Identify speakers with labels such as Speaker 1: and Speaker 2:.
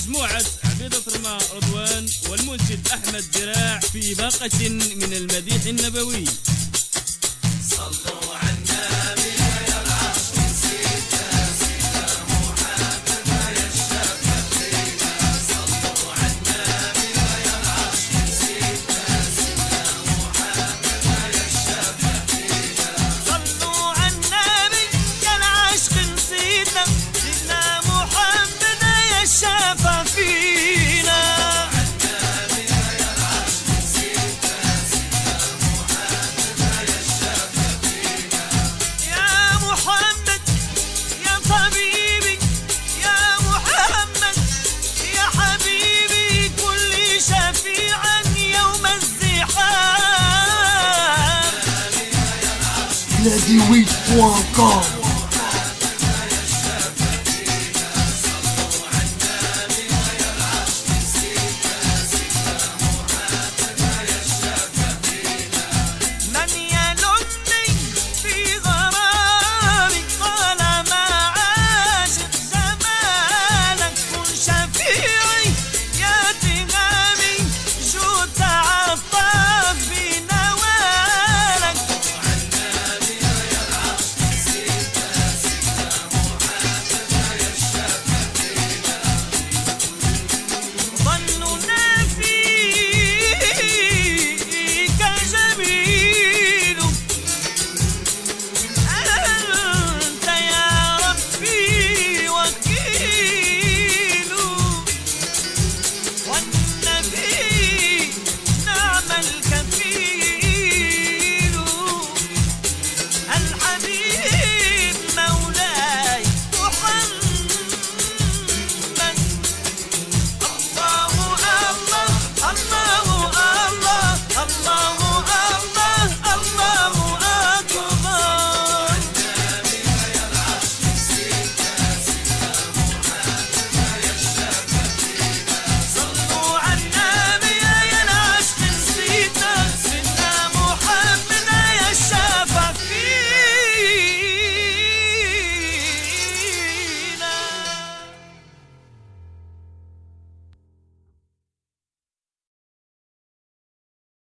Speaker 1: مجموعة عبيدة رما رضوان والمنشد أحمد دراع في باقة من المديح النبوي.
Speaker 2: صلوا على النبي يا العاشقين سيدنا محمد يا الشافع فينا. صلوا على النبي يا العاشقين سيدنا محمد يا الشافع فينا.
Speaker 3: صلوا على النبي يا العاشقين سيدنا محمد يا الشافع فينا.
Speaker 4: Ladiweed.com
Speaker 3: الحبيب